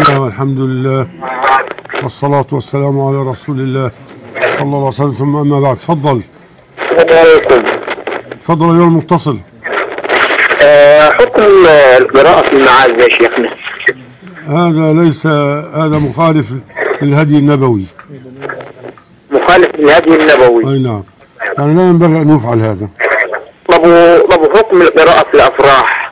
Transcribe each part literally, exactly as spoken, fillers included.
الله والحمد لله والصلاة والسلام على رسول الله صلى الله عليه وسلم، ثم أما بعد. تفضل. تفضل أيها المتصل. أه حكم القراءة في المعاز يا شيخنا؟ هذا ليس هذا مخالف للهدي النبوي. مخالف للهدي النبوي. أي نعم، يعني لا ينبغي أن يفعل هذا. طب حكم القراءة في الأفراح؟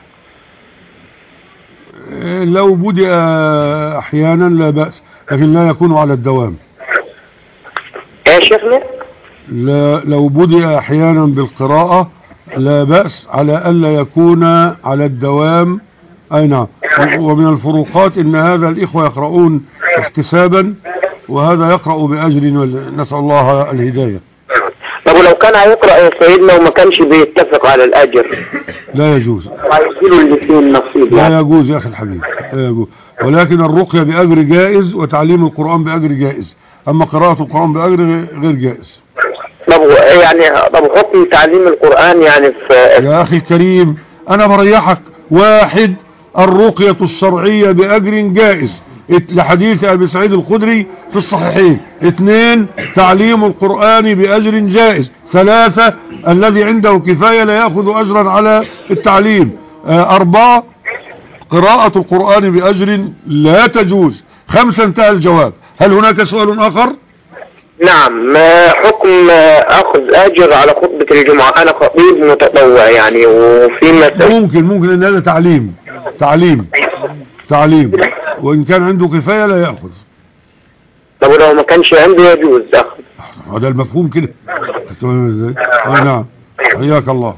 لو بدأ أحيانا لا بأس، لكن لا يكون على الدوام. يا شيخنا؟ لا، لو بدأ أحيانا بالقراءة لا بأس، على ألا يكون على الدوام. أي نعم. ومن الفروقات إن هذا الإخوة يقرؤون احتسابا وهذا يقرأ بأجر، نسأل الله الهداية. طب لو كان هيقرأ يا سيدنا وما كانش بيتفق على الأجر لا يجوز. هيصيروا الاثنين نصيب. لا يجوز يا أخي الحبيب، لا يجوز. ولكن الرقية بأجر جائز وتعليم القرآن بأجر جائز، أما قراءة القرآن بأجر غير جائز. طب يعني طب حكم تعليم القرآن يعني في يا أخي الكريم أنا بريحك. واحد، الرقية الشرعية بأجر جائز لحديث أبي سعيد الخدري في الصحيحين. اثنين، تعليم القرآن بأجر جائز. ثلاثة، الذي عنده كفاية لا يأخذ أجرا على التعليم. أربعة، قراءة القرآن بأجر لا تجوز. خمسة، انتهى الجواب. هل هناك سؤال آخر؟ نعم. حكم أخذ أجر على خطبة الجمعة؟ أنا خطيب متطوع يعني، وفي مثل ممكن ممكن ان هذا تعليم تعليم تعليم وإن كان عنده كفاية لا يأخذ. طب لو ما كانش عنده يجوز أخذ؟ هذا المفهوم كده. آه نعم، حياك الله.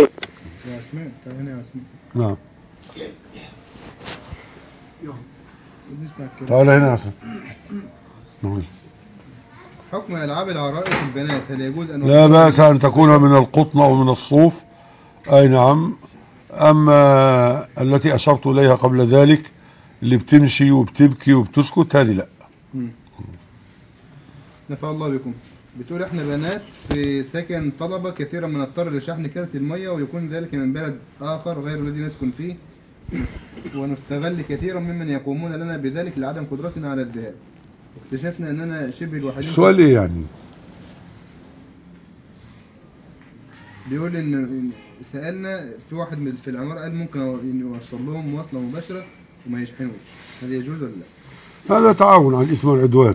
نعم، تعال هنا يا أخي. حكم ألعاب العرائس البنات، هل يجوز أن لا بأس أن تكون من القطن أو من الصوف. أي نعم. أما التي أشرت إليها قبل ذلك اللي بتمشي وبتبكي وبتسكت، هذه لا. نفع الله بكم. بتقول احنا بنات في سكن طلبة كثيرا من نضطر لشحن كارت المية، ويكون ذلك من بلد آخر غير الذي نسكن فيه، ونستغل كثيرا ممن يقومون لنا بذلك لعدم قدرتنا على الذهاب، واكتشفنا أننا شبه الوحيدين. السؤال إيه يعني؟ بيقول إن سألنا في واحد من في العمارة قال ممكن يوصل لهم مواصلة مباشرة وما يشحنوش، هل يجوز ولا لا؟ هذا تعاون على الإثم والعدوان.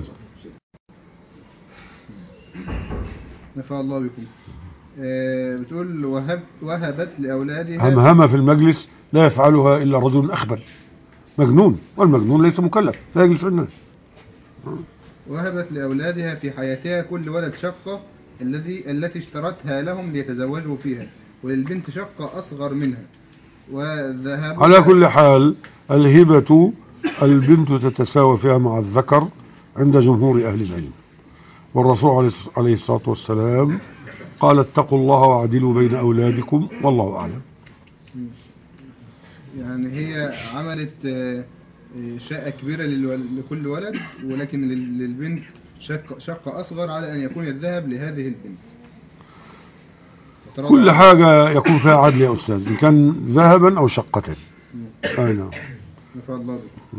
نفع الله بكم. آه بتقول وهب وهبت لأولادها همهمة في المجلس لا يفعلها إلا رجل أخبل مجنون، والمجنون ليس مكلف، لا يجلس الناس. وهبت لأولادها في حياتها كل ولد شقة الذي التي اشترتها لهم ليتزوجوا فيها، وللبنت شقة أصغر منها، وذهبوا على كل حال الهبة البنت تتساوى فيها مع الذكر عند جمهور أهل العلم، والرسول عليه الصلاة والسلام قال اتقوا الله واعدلوا بين أولادكم والله أعلم. يعني هي عملت شقة كبيرة لكل ولد، ولكن للبنت شقة, شقة أصغر على أن يكون الذهب لهذه البنت. كل حاجة يكون فيها عدل يا أستاذ، إن كان ذهبا أو شقة. أي نعم. نفع الله بك.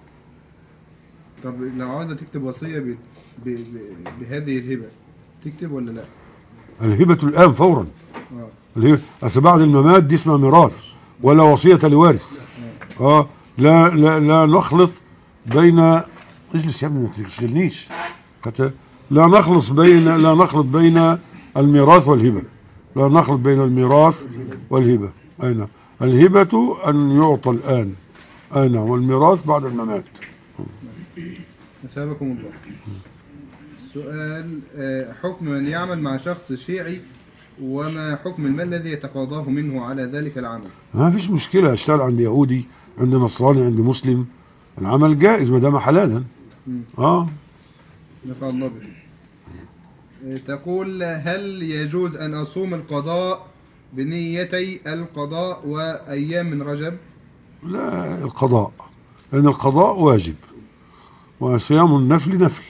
طب لو عاوزة تكتب وصية ب... ب... ب... بهذه الهبة تكتب ولا لا؟ الهبة الآن فورا. آه. الهبة أصل بعد الممات دي اسمها ميراث ولا وصية لوارث. آه. آه. لا لا لا نخلط بين اجلس يا ابني ما تشغلنيش. لا نخلص بين لا نخلط بين الميراث والهبة. لا نخلط بين الميراث والهبة. أي نعم. الهبة أن يعطى الآن. أي نعم. والميراث بعد الممات. أثابكم الله. سؤال حكم من يعمل مع شخص شيعي، وما حكم المال الذي يتقاضاه منه على ذلك العمل؟ ما فيش مشكلة، اشتغل عند يهودي عند نصراني عند مسلم، العمل جائز ما دام حلالا. اه نفع الله بك. تقول هل يجوز أن أصوم القضاء بنيتي القضاء وأيام من رجب؟ لا، القضاء، لأن القضاء واجب وصيام النفل نفل.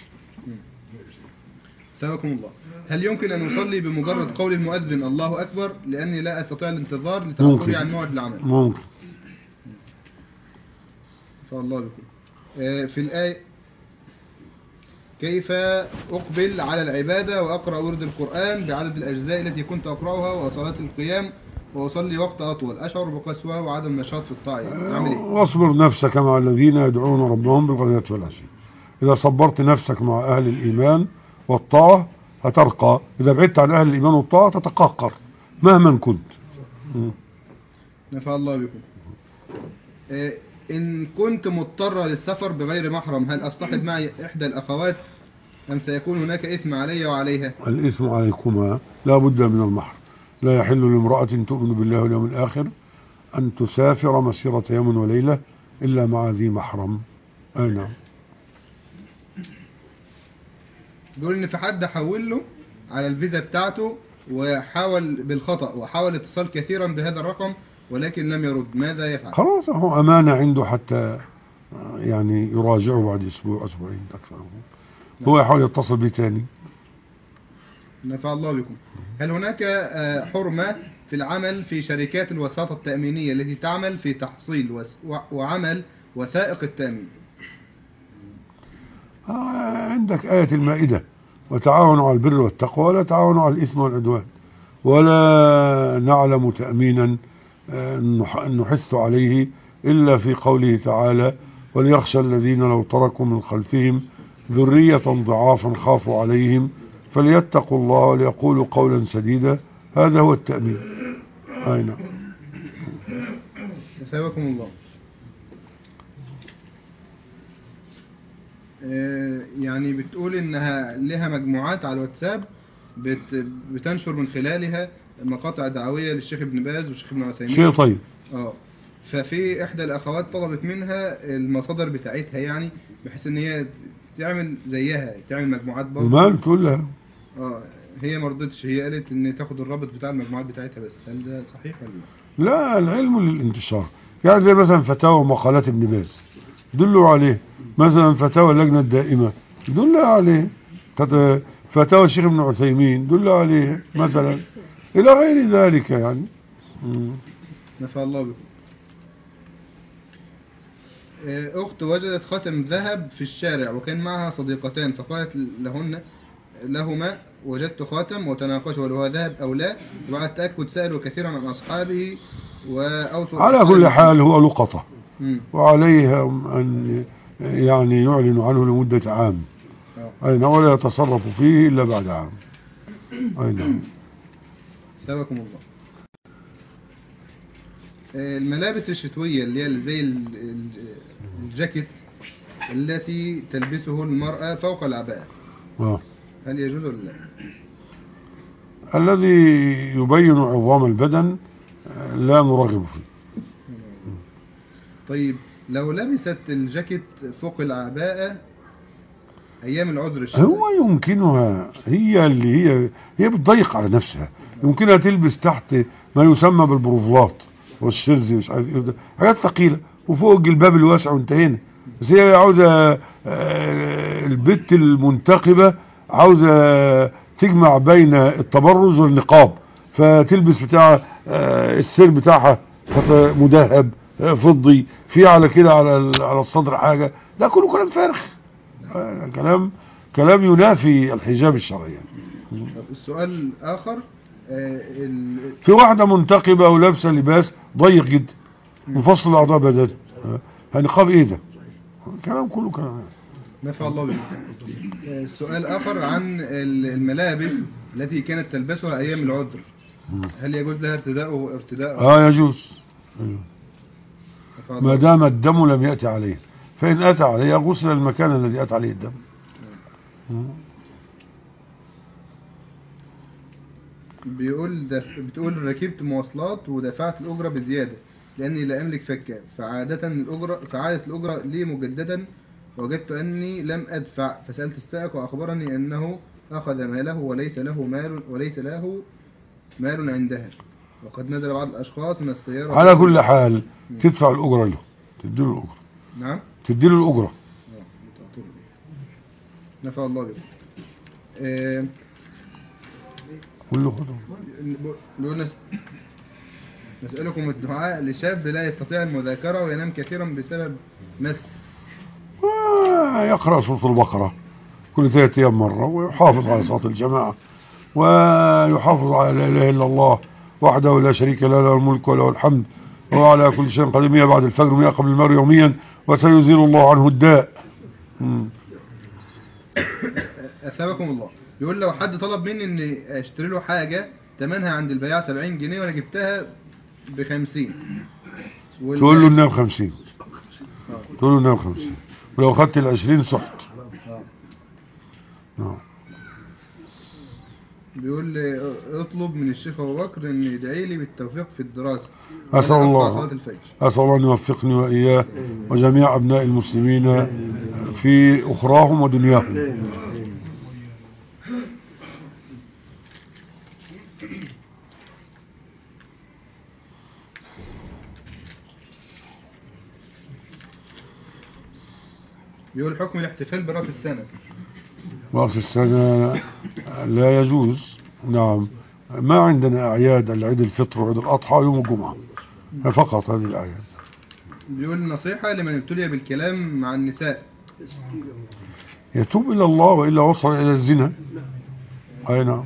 ثابكم الله. هل يمكن أن أصلي بمجرد قول المؤذن الله أكبر لأني لا أستطيع الانتظار لتأخري عن موعد العمل؟ ممكن. فالله بكم. آه، في الآية كيف أقبل على العبادة وأقرأ ورد القرآن بعدد الأجزاء التي كنت أقرأها وصلاة القيام وأصلي وقت أطول أشعر بقسوة وعدم نشاط في الطاعة، أعمل إيه؟ واصبر نفسك مع الذين يدعون ربهم بالغداة والعشي. إذا صبرت نفسك مع أهل الإيمان والطاعة هترقى، إذا بعدت عن أهل الإيمان والطاعة تتقهقر مهما كنت. نفع الله بكم. آه، إن كنت مضطر للسفر بغير محرم هل أصطحب معي إحدى الأخوات أم سيكون هناك إثم علي وعليها؟ الإثم عليكما، لا بد من المحرم. لا يحل لامرأة تؤمن بالله واليوم الآخر أن تسافر مسيرة يوم وليلة إلا مع ذي محرم. أي نعم. بيقول إن في حد حول له على الفيزا بتاعته وحاول بالخطأ وحاول اتصال كثيرا بهذا الرقم ولكن لم يرد، ماذا يفعل؟ خلاص هو أمانة عنده حتى يعني يراجعه بعد أسبوع أسبوعين أكثر. هو يحاول يتصل به تاني. نفع الله بكم. هل هناك آه، حرمة في العمل في شركات الوساطة التأمينية التي تعمل في تحصيل وس- وع- وعمل وثائق التأمين؟ آه، عندك آية المائدة وتعاونوا على البر والتقوى ولا تعاونوا على الإثم والعدوان، ولا نعلم تأمينا آه، نح- نحث عليه إلا في قوله تعالى وليخشى الذين لو تركوا من خلفهم ذرية ضعافا خافوا عليهم فليتقوا الله وليقولوا قولا سديدا. هذا هو التأمين. أي نعم. أثابكم الله. آه، يعني بتقول إنها لها مجموعات على الواتساب بت- بتنشر من خلالها مقاطع دعوية للشيخ ابن باز والشيخ ابن عثيمين. شيء طيب. اه ففي إحدى الأخوات طلبت منها المصادر بتاعتها يعني بحيث إن هي تعمل زيها تعمل مجموعات برضه. ومال تقول لها؟ اه هي ما رضتش، هي قالت ان تاخد الرابط بتاع المجموعات بتاعتها بس، هل ده صحيح ولا لا؟ لا، العلم للانتشار. يعني زي مثلا فتاوى ومقالات ابن باز دلوا عليه، مثلا فتاوى اللجنة الدائمة دل عليه، تت- فتاوى الشيخ ابن عثيمين دل عليه مثلا، إلى غير ذلك يعني. مم. نفع الله بكم. آه، أخت وجدت خاتم ذهب في الشارع وكان معها صديقتان فقالت لهن لهما وجدت خاتم وتناقشوا هل هو ذهب أو لا، وبعد التأكد سألوا كثيرا عن أصحابه وأوصوا على كل حال هو لقطة مم. وعليهم أن يعني يعلن عنه لمدة عام، آه. أين ولا يتصرف فيه إلا بعد عام. أين. سواكم الله. آه، الملابس الشتوية اللي هي زي ال- ال- الجاكيت التي تلبسه المرأة فوق العباءة آه. هل يجوز ولا لا؟ الذي يبين عظام البدن آه، لا نرغب فيه. طيب لو لبست الجاكيت فوق العباءة أيام العذر الشتوي هو يمكنها، هي اللي هي هي بتضيق على نفسها، يمكنها تلبس تحت ما يسمى بالبروفلات والشرزي مش عارف ايه، حاجات ثقيله وفوق الجلباب الواسع وانتهينا. بس هي عاوزه آه، البت المنتقبه عاوزه تجمع بين التبرج والنقاب، فتلبس بتاع آه، السير بتاعها مذهب آه، فضي في على كده على على الصدر حاجه، ده كله كلام فارغ. آه، كلام كلام ينافي الحجاب الشرعي. طب السؤال الآخر آه، ال- في واحدة منتقبة ولابسة لباس ضيق جدا مفصل أعضاء بدنها، آه، نقاب ايه ده؟ كلام كله كلام. نفع الله بك. آه، السؤال آخر عن ال- الملابس التي كانت تلبسها أيام العذر هل يجوز لها ارتداء ارتداء اه يجوز نفع الله ما بك. دام الدم لم يأتي عليه، فإن أتى عليه غسل المكان الذي أتى عليه الدم. بيقول دف... بتقول ركبت مواصلات ودفعت الأجرة بزيادة لأني لا أملك فكة، فعادة الأجرة فعادت الأجرة لي مجددا وجدت أني لم أدفع، فسألت السائق وأخبرني أنه أخذ ماله وليس له مال وليس له مال عندها، وقد نزل بعض الأشخاص من السيارة. على كل حال تدفع الأجرة له، تديله الأجرة، نعم تديله الأجرة. نفع الله بك. آه، كله خده. بيقول نس- نسألكم الدعاء لشاب لا يستطيع المذاكرة وينام كثيرا بسبب مس. يقرأ سورة البقرة كل ثلاث أيام مرة، ويحافظ على صلاة الجماعة، ويحافظ على لا إله إلا الله وحده لا شريك له، له الملك وله الحمد وهو على كل شيء قدير، مية بعد الفجر ومية قبل المغرب يوميا، وسيزيل الله عنه الداء. أثابكم الله. يقول لو حد طلب مني إني أشتري له حاجة ثمنها عند البياع سبعين جنيه وأنا جبتها بخمسين، تقول له إنها بخمسين، تقول له إنها بخمسين، ولو خدت العشرين سحت. آه. بيقول لي اطلب من الشيخ أبو بكر إن يدعي لي بالتوفيق في الدراسة. أسأل الله أسأل الله أن يوفقني وإياه وجميع أبناء المسلمين في أخراهم ودنياهم. بيقول حكم الاحتفال برأس السنة. رأس السنة لا يجوز. نعم، ما عندنا أعياد العيد الفطر وعيد الأضحى يوم الجمعة فقط هذه الأعياد. بيقول نصيحة لمن ابتلي بالكلام مع النساء. يتوب إلى الله وإلا وصل إلى الزنا. أي نعم.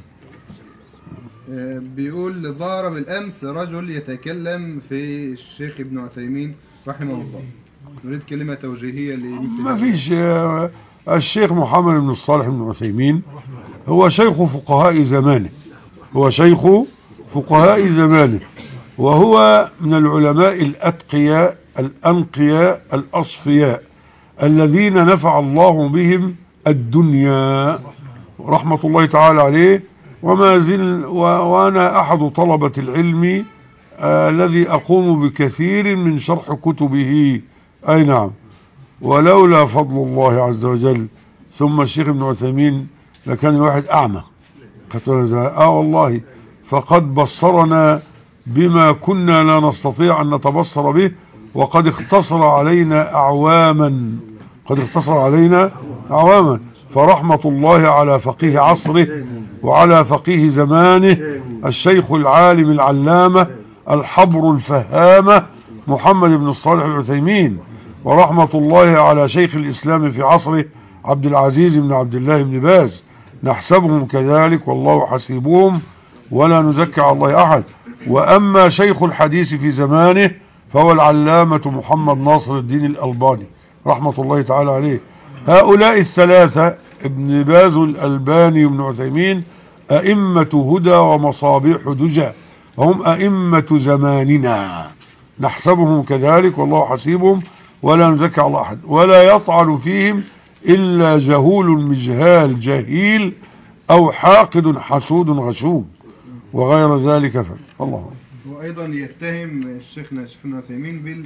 بيقول ظهر بالأمس رجل يتكلم في الشيخ ابن عثيمين رحمه الله، نريد كلمة توجيهية لمثل ما فيش. الشيخ محمد بن الصالح بن عثيمين هو شيخ فقهاء زمانه، هو شيخ فقهاء زمانه، وهو من العلماء الأتقياء الأنقياء الأصفياء الذين نفع الله بهم الدنيا رحمة الله تعالى عليه. وما زل وأنا أحد طلبة العلم آه الذي أقوم بكثير من شرح كتبه. أي نعم. ولولا فضل الله عز وجل ثم الشيخ ابن عثيمين لكان الواحد أعمى. آه والله، فقد بصرنا بما كنا لا نستطيع أن نتبصر به، وقد اختصر علينا أعواما قد اختصر علينا أعواما فرحمة الله على فقيه عصره وعلى فقيه زمانه الشيخ العالم العلامة الحبر الفهامة محمد بن الصالح العثيمين، ورحمة الله على شيخ الإسلام في عصره عبد العزيز بن عبد الله بن باز. نحسبهم كذلك والله حسيبهم ولا نزكي على الله أحد. وأما شيخ الحديث في زمانه فهو العلامة محمد ناصر الدين الألباني رحمة الله تعالى عليه. هؤلاء الثلاثة ابن باز الألباني وابن عثيمين أئمة هدى ومصابيح دجى، وهم أئمة زماننا، نحسبهم كذلك والله حسيبهم ولا نزكي على أحد. ولا يطعن فيهم إلا جهول مجهال جهيل أو حاقد حسود غشوم وغير ذلك. فالله الله. وأيضا يتهم الشيخنا الشيخ ابن عثيمين بال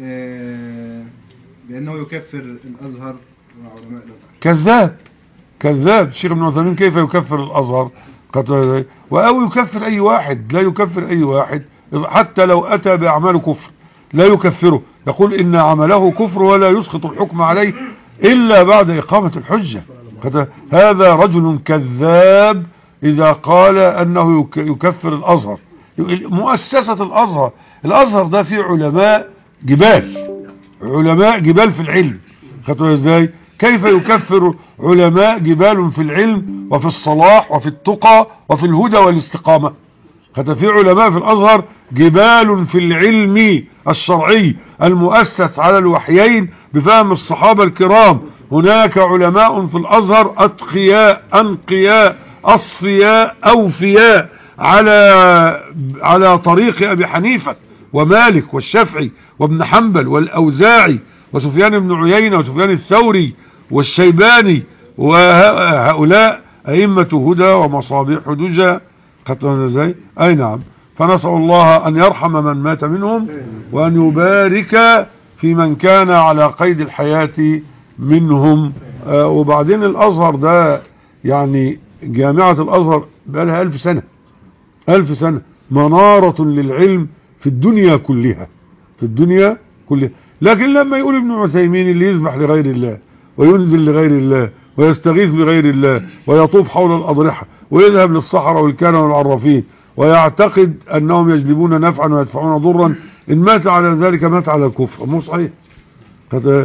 بأنه يكفر الأزهر وعلماء الأزهر. كذاب كذاب. الشيخ ابن عثيمين كيف يكفر الأزهر؟ أو يكفر أي واحد؟ لا يكفر أي واحد، حتى لو أتى بأعمال كفر لا يكفره، يقول إن عمله كفر ولا يسقط الحكم عليه إلا بعد إقامة الحجة. هذا رجل كذاب إذا قال أنه يكفر الأزهر. مؤسسة الأزهر الأزهر ده فيه علماء جبال، علماء جبال في العلم. خدوا ازاي؟ كيف يكفر علماء جبال في العلم وفي الصلاح وفي التقى وفي الهدى والاستقامة؟ خدوا في علماء في الأزهر جبال في العلم الشرعي المؤسس على الوحيين بفهم الصحابة الكرام. هناك علماء في الأزهر أتقياء أنقياء أصفياء أوفياء على على طريق أبي حنيفة ومالك والشافعي وابن حنبل والأوزاعي وسفيان بن عيينة وسفيان الثوري والشيباني، وهؤلاء أئمة هدى ومصابيح دجى. خدتنا ازاي؟ أي نعم. فنسأل الله أن يرحم من مات منهم وأن يبارك في من كان على قيد الحياة منهم. آه وبعدين الأزهر ده يعني جامعة الأزهر بقى لها ألف سنة، ألف سنة، منارة للعلم في الدنيا كلها، في الدنيا كلها. لكن لما يقول ابن عثيمين اللي يذبح لغير الله وينزل لغير الله ويستغيث بغير الله ويطوف حول الأضرحة ويذهب للصحراء والكهنة والعرافين ويعتقد أنهم يجلبون نفعا ويدفعون ضرا، إن مات على ذلك مات على الكفر، مو صحيح.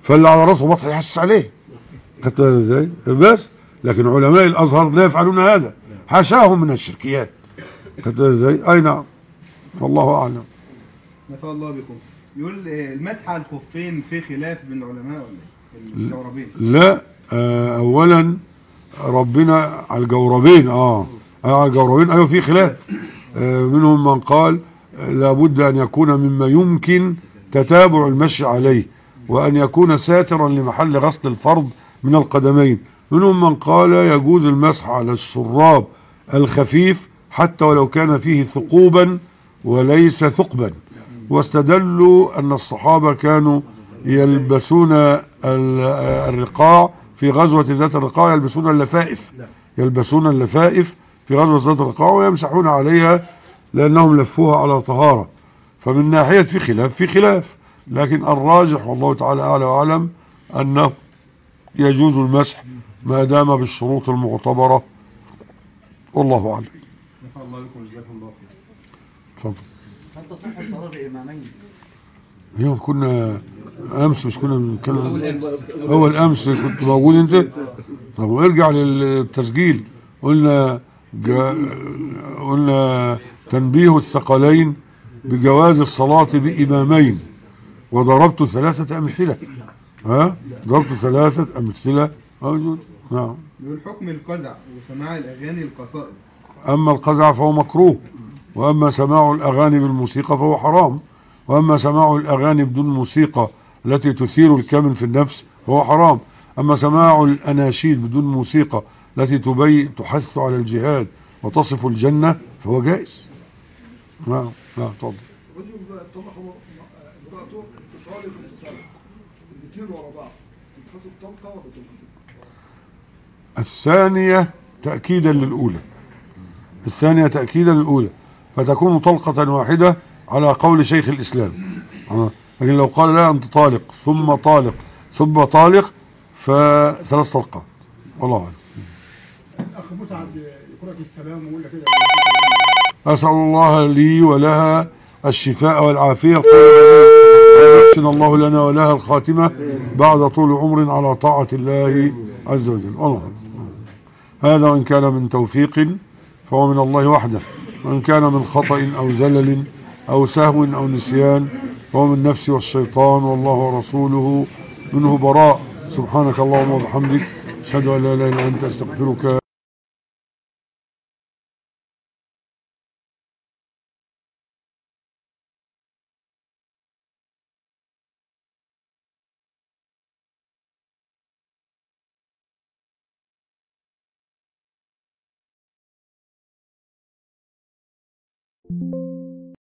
فاللي على راسه بطح يحسس عليه. خدت بالك ازاي؟ بس لكن علماء الازهر لا يفعلون هذا، حاشاهم من الشركيات. خدت بالك ازاي؟ اي نعم، والله اعلم. نفع الله بكم. يقول المسح على الخفين في خلاف بين العلماء ولا ايه؟ الجوربين. لا آه اولا ربنا على الجوربين اه على الجوربين ايوه في خلاف. آه منهم من قال لابد ان يكون مما يمكن تتابع المشي عليه، وان يكون ساترا لمحل غسل الفرض من القدمين. منهم من قال يجوز المسح على الشراب الخفيف حتى ولو كان فيه ثقوبا وليس ثقبا، واستدلوا ان الصحابة كانوا يلبسون الرقاع في غزوة ذات الرقاع، يلبسون اللفائف يلبسون اللفائف في غزوة ذات الرقاع ويمسحون عليها لأنهم لفوها على طهارة. فمن ناحية في خلاف في خلاف لكن الراجح والله تعالى أعلى وأعلم أنه يجوز المسح ما دام بالشروط المعتبرة، والله أعلم. نفع الله بكم وجزاكم الله خير. اتفضل. هل تصح الصلاة بإمامين؟ اليوم كنا امس مش كنا بنتكلم اول امس كنت موجود انت؟ طب ارجع للتسجيل. قلنا جا قلنا تنبيه الثقلين بجواز الصلاة بإمامين، وضربت ثلاثة أمثلة. ها ضربت ثلاثة أمثلة موجود. نعم. يقول حكم القزع وسماع الأغاني القصائد. أما القزع فهو مكروه، وأما سماع الأغاني بالموسيقى فهو حرام، وأما سماع الأغاني بدون موسيقى التي تثير الكمن في النفس فهو حرام. أما سماع الأناشيد بدون موسيقى التي تبي تحث على الجهاد وتصف الجنة فهو جائز. نعم نعم تفضل. رجل طلقوا امراته اتصال باتصال الاثنين ورا بعض تتخذ الطلقه ولا تتخذ؟ الثانية تأكيدا للأولى الثانية تأكيدا للأولى فتكون طلقة واحدة على قول شيخ الإسلام. لكن لو قال لا أنت طالق ثم طالق ثم طالق فثلاث طلقات. والله أعلم. الأخ مسعد يقرأ السلام ويقول لك كده. أسأل الله لي ولها الشفاء والعافية، ويحسن الله لنا ولها الخاتمة بعد طول عمر على طاعة الله عز وجل. والله هذا وإن كان من توفيق فهو من الله وحده، وإن كان من خطأ أو زلل أو سهو أو نسيان فهو من نفسي والشيطان، والله ورسوله منه براء. سبحانك اللهم وبحمدك أشهد أن لا إله إلا أنت أستغفرك. Thank you.